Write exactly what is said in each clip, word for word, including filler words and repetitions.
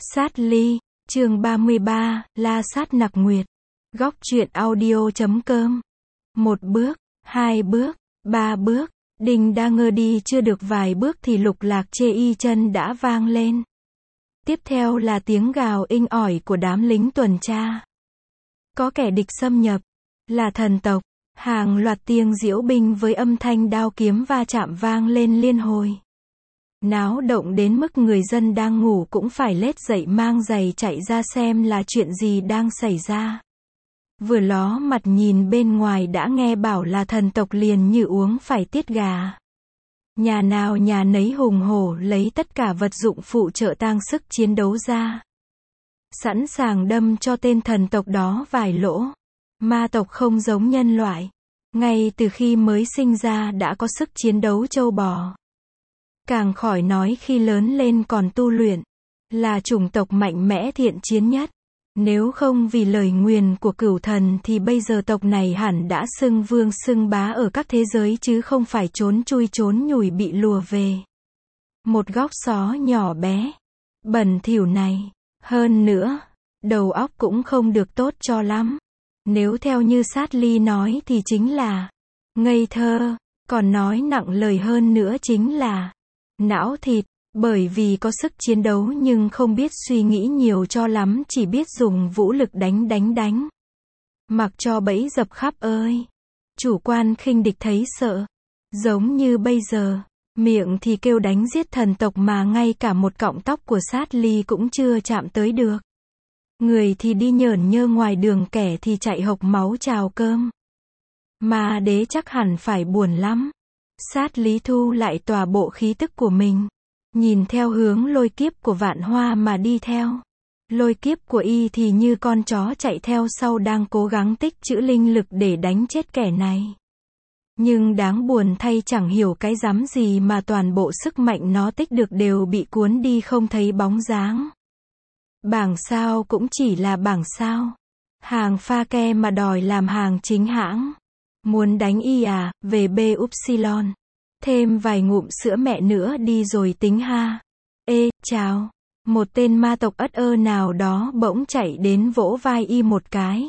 Sát ly, chương ba mươi ba, La Sát Nặc Nguyệt. Góc truyện audio chấm com. Một bước, hai bước, ba bước, Đinh đa ngơ đi chưa được vài bước thì Lục Lạc chê y chân đã vang lên. Tiếp theo là tiếng gào inh ỏi của đám lính tuần tra. Có kẻ địch xâm nhập, là thần tộc, hàng loạt tiếng diễu binh với âm thanh đao kiếm va chạm vang lên liên hồi. Náo động đến mức người dân đang ngủ cũng phải lết dậy mang giày chạy ra xem là chuyện gì đang xảy ra. Vừa ló mặt nhìn bên ngoài đã nghe bảo là thần tộc liền như uống phải tiết gà. Nhà nào nhà nấy hùng hổ lấy tất cả vật dụng phụ trợ tang sức chiến đấu ra. Sẵn sàng đâm cho tên thần tộc đó vài lỗ. Ma tộc không giống nhân loại. Ngay từ khi mới sinh ra đã có sức chiến đấu trâu bò. Càng khỏi nói khi lớn lên còn tu luyện. Là chủng tộc mạnh mẽ thiện chiến nhất. Nếu không vì lời nguyền của cửu thần thì bây giờ tộc này hẳn đã xưng vương xưng bá ở các thế giới chứ không phải trốn chui trốn nhủi bị lùa về. Một góc xó nhỏ bé, bẩn thỉu này, hơn nữa, đầu óc cũng không được tốt cho lắm. Nếu theo như Sát Ly nói thì chính là ngây thơ, còn nói nặng lời hơn nữa chính là não thịt. Bởi vì có sức chiến đấu nhưng không biết suy nghĩ nhiều cho lắm, chỉ biết dùng vũ lực đánh đánh đánh. Mặc cho bẫy dập khắp ơi. Chủ quan khinh địch thấy sợ. Giống như bây giờ, miệng thì kêu đánh giết thần tộc mà ngay cả một cọng tóc của Sát Ly cũng chưa chạm tới được. Người thì đi nhởn nhơ ngoài đường, kẻ thì chạy hộc máu chào cơm. Mà đế chắc hẳn phải buồn lắm. Sát Lý thu lại tòa bộ khí tức của mình. Nhìn theo hướng lôi kiếp của Vạn Hoa mà đi theo. Lôi kiếp của y thì như con chó chạy theo sau đang cố gắng tích trữ linh lực để đánh chết kẻ này. Nhưng đáng buồn thay chẳng hiểu cái rắm gì mà toàn bộ sức mạnh nó tích được đều bị cuốn đi không thấy bóng dáng. Bảng sao cũng chỉ là bảng sao. Hàng pha ke mà đòi làm hàng chính hãng. Muốn đánh y à, về bê upsilon. Thêm vài ngụm sữa mẹ nữa đi rồi tính ha. Ê, chào. Một tên ma tộc ất ơ nào đó bỗng chạy đến vỗ vai y một cái.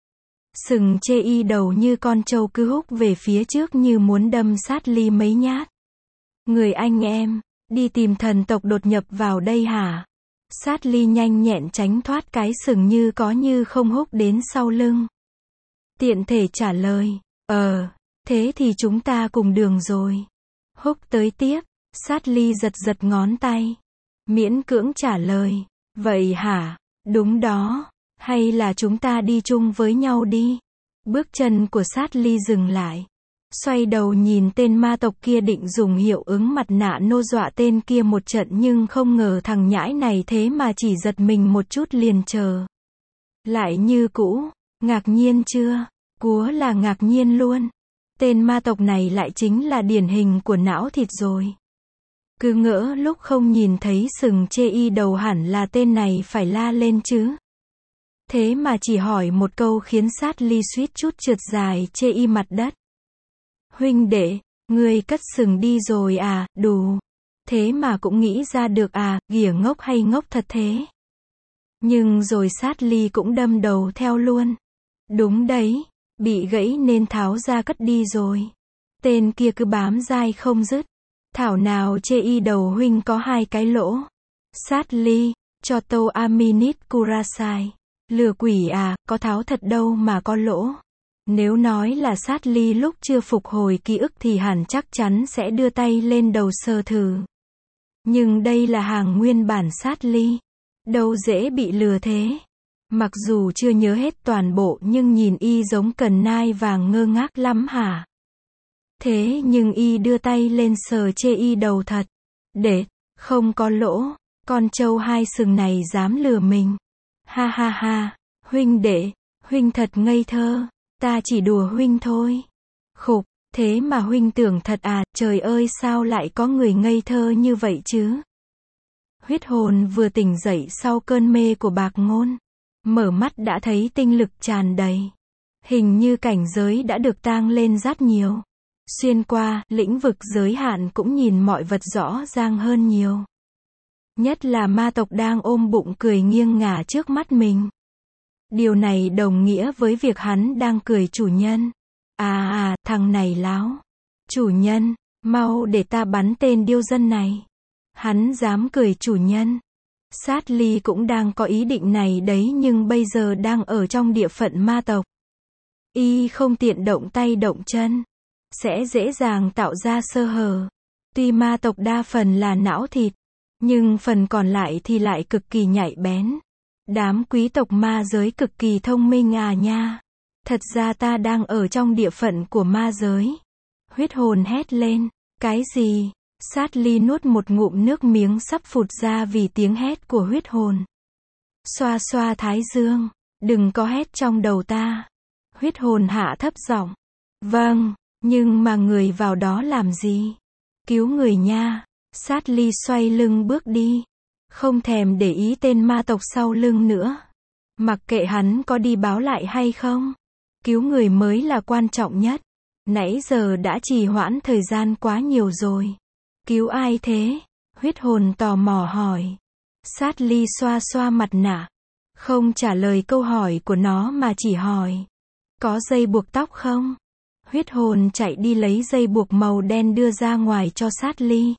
Sừng chê y đầu như con trâu cứ húc về phía trước như muốn đâm Sát Ly mấy nhát. Người anh em, đi tìm thần tộc đột nhập vào đây hả? Sát Ly nhanh nhẹn tránh thoát cái sừng như có như không húc đến sau lưng. Tiện thể trả lời, ờ, thế thì chúng ta cùng đường rồi. Húc tới tiếp, Sát Ly giật giật ngón tay. Miễn cưỡng trả lời, vậy hả, đúng đó, hay là chúng ta đi chung với nhau đi. Bước chân của Sát Ly dừng lại. Xoay đầu nhìn tên ma tộc kia định dùng hiệu ứng mặt nạ nô dọa tên kia một trận nhưng không ngờ thằng nhãi này thế mà chỉ giật mình một chút liền chờ. Lại như cũ, ngạc nhiên chưa? Cúa là ngạc nhiên luôn. Tên ma tộc này lại chính là điển hình của não thịt rồi. Cứ ngỡ lúc không nhìn thấy sừng chê y đầu hẳn là tên này phải la lên chứ. Thế mà chỉ hỏi một câu khiến Sát Ly suýt chút trượt dài chê y mặt đất. Huynh đệ, ngươi cất sừng đi rồi à, đủ. Thế mà cũng nghĩ ra được à, ghỉa ngốc hay ngốc thật thế. Nhưng rồi Sát Ly cũng đâm đầu theo luôn. Đúng đấy. Bị gãy nên tháo ra cất đi rồi. Tên kia cứ bám dai không dứt. Thảo nào chê y đầu huynh có hai cái lỗ. Sát Ly, cho tô Aminit Kurasai. Lừa quỷ à, có tháo thật đâu mà có lỗ. Nếu nói là Sát Ly lúc chưa phục hồi ký ức thì hẳn chắc chắn sẽ đưa tay lên đầu sờ thử. Nhưng đây là hàng nguyên bản Sát Ly. Đâu dễ bị lừa thế. Mặc dù chưa nhớ hết toàn bộ nhưng nhìn y giống cần nai vàng ngơ ngác lắm hả? Thế nhưng y đưa tay lên sờ chê y đầu thật. Để, không có lỗ, con trâu hai sừng này dám lừa mình. Ha ha ha, huynh đệ, huynh thật ngây thơ, ta chỉ đùa huynh thôi. Khục, thế mà huynh tưởng thật à, trời ơi sao lại có người ngây thơ như vậy chứ? Huyết hồn vừa tỉnh dậy sau cơn mê của bạc ngôn. Mở mắt đã thấy tinh lực tràn đầy. Hình như cảnh giới đã được tang lên rất nhiều. Xuyên qua, lĩnh vực giới hạn cũng nhìn mọi vật rõ ràng hơn nhiều. Nhất là ma tộc đang ôm bụng cười nghiêng ngả trước mắt mình. Điều này đồng nghĩa với việc hắn đang cười chủ nhân. À à, thằng này láo. Chủ nhân, mau để ta bắn tên điêu dân này. Hắn dám cười chủ nhân. Sát Ly cũng đang có ý định này đấy nhưng bây giờ đang ở trong địa phận ma tộc. Y không tiện động tay động chân. Sẽ dễ dàng tạo ra sơ hở. Tuy ma tộc đa phần là não thịt, nhưng phần còn lại thì lại cực kỳ nhạy bén. Đám quý tộc ma giới cực kỳ thông minh à nha. Thật ra ta đang ở trong địa phận của ma giới. Huyết hồn hét lên. Cái gì? Sát Ly nuốt một ngụm nước miếng sắp phụt ra vì tiếng hét của huyết hồn. Xoa xoa thái dương. Đừng có hét trong đầu ta. Huyết hồn hạ thấp giọng. Vâng, nhưng mà người vào đó làm gì? Cứu người nha. Sát Ly xoay lưng bước đi. Không thèm để ý tên ma tộc sau lưng nữa. Mặc kệ hắn có đi báo lại hay không. Cứu người mới là quan trọng nhất. Nãy giờ đã trì hoãn thời gian quá nhiều rồi. Cứu ai thế? Huyết hồn tò mò hỏi. Sát Ly xoa xoa mặt nạ. Không trả lời câu hỏi của nó mà chỉ hỏi. Có dây buộc tóc không? Huyết hồn chạy đi lấy dây buộc màu đen đưa ra ngoài cho Sát Ly.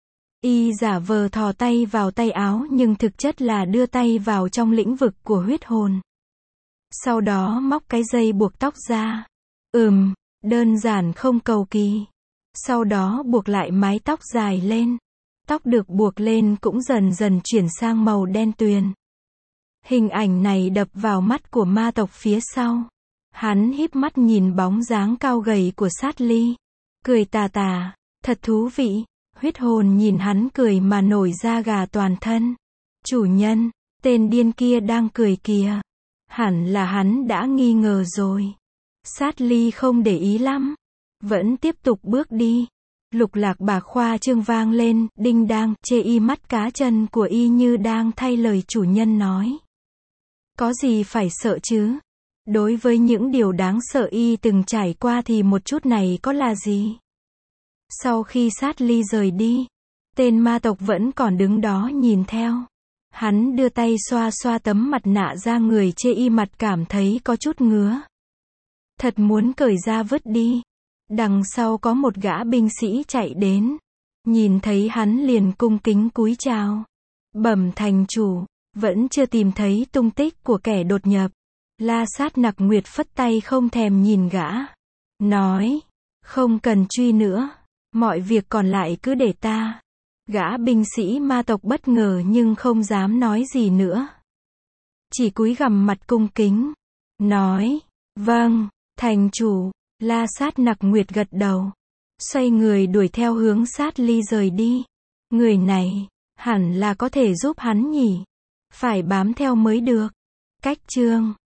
Y giả vờ thò tay vào tay áo nhưng thực chất là đưa tay vào trong lĩnh vực của huyết hồn. Sau đó móc cái dây buộc tóc ra. Ừm, đơn giản không cầu kỳ. Sau đó buộc lại mái tóc dài lên. Tóc được buộc lên cũng dần dần chuyển sang màu đen tuyền. Hình ảnh này đập vào mắt của ma tộc phía sau. Hắn híp mắt nhìn bóng dáng cao gầy của Sát Ly. Cười tà tà, thật thú vị. Huyết hồn nhìn hắn cười mà nổi da gà toàn thân. Chủ nhân, tên điên kia đang cười kìa. Hẳn là hắn đã nghi ngờ rồi. Sát Ly không để ý lắm. Vẫn tiếp tục bước đi. Lục lạc bà khoa trương vang lên, đinh đang, chê y mắt cá chân của y như đang thay lời chủ nhân nói. Có gì phải sợ chứ? Đối với những điều đáng sợ y từng trải qua thì một chút này có là gì? Sau khi Sát Ly rời đi, tên ma tộc vẫn còn đứng đó nhìn theo. Hắn đưa tay xoa xoa tấm mặt nạ ra người chê y mặt cảm thấy có chút ngứa. Thật muốn cởi ra vứt đi. Đằng sau có một gã binh sĩ chạy đến. Nhìn thấy hắn liền cung kính cúi chào. Bẩm thành chủ, vẫn chưa tìm thấy tung tích của kẻ đột nhập. La Sát Nặc Nguyệt phất tay không thèm nhìn gã. Nói, không cần truy nữa. Mọi việc còn lại cứ để ta. Gã binh sĩ ma tộc bất ngờ nhưng không dám nói gì nữa. Chỉ cúi gằm mặt cung kính. Nói, vâng, thành chủ. La Sát Nặc Nguyệt gật đầu. Xoay người đuổi theo hướng Sát Ly rời đi. Người này, hẳn là có thể giúp hắn nhỉ. Phải bám theo mới được. Cách chương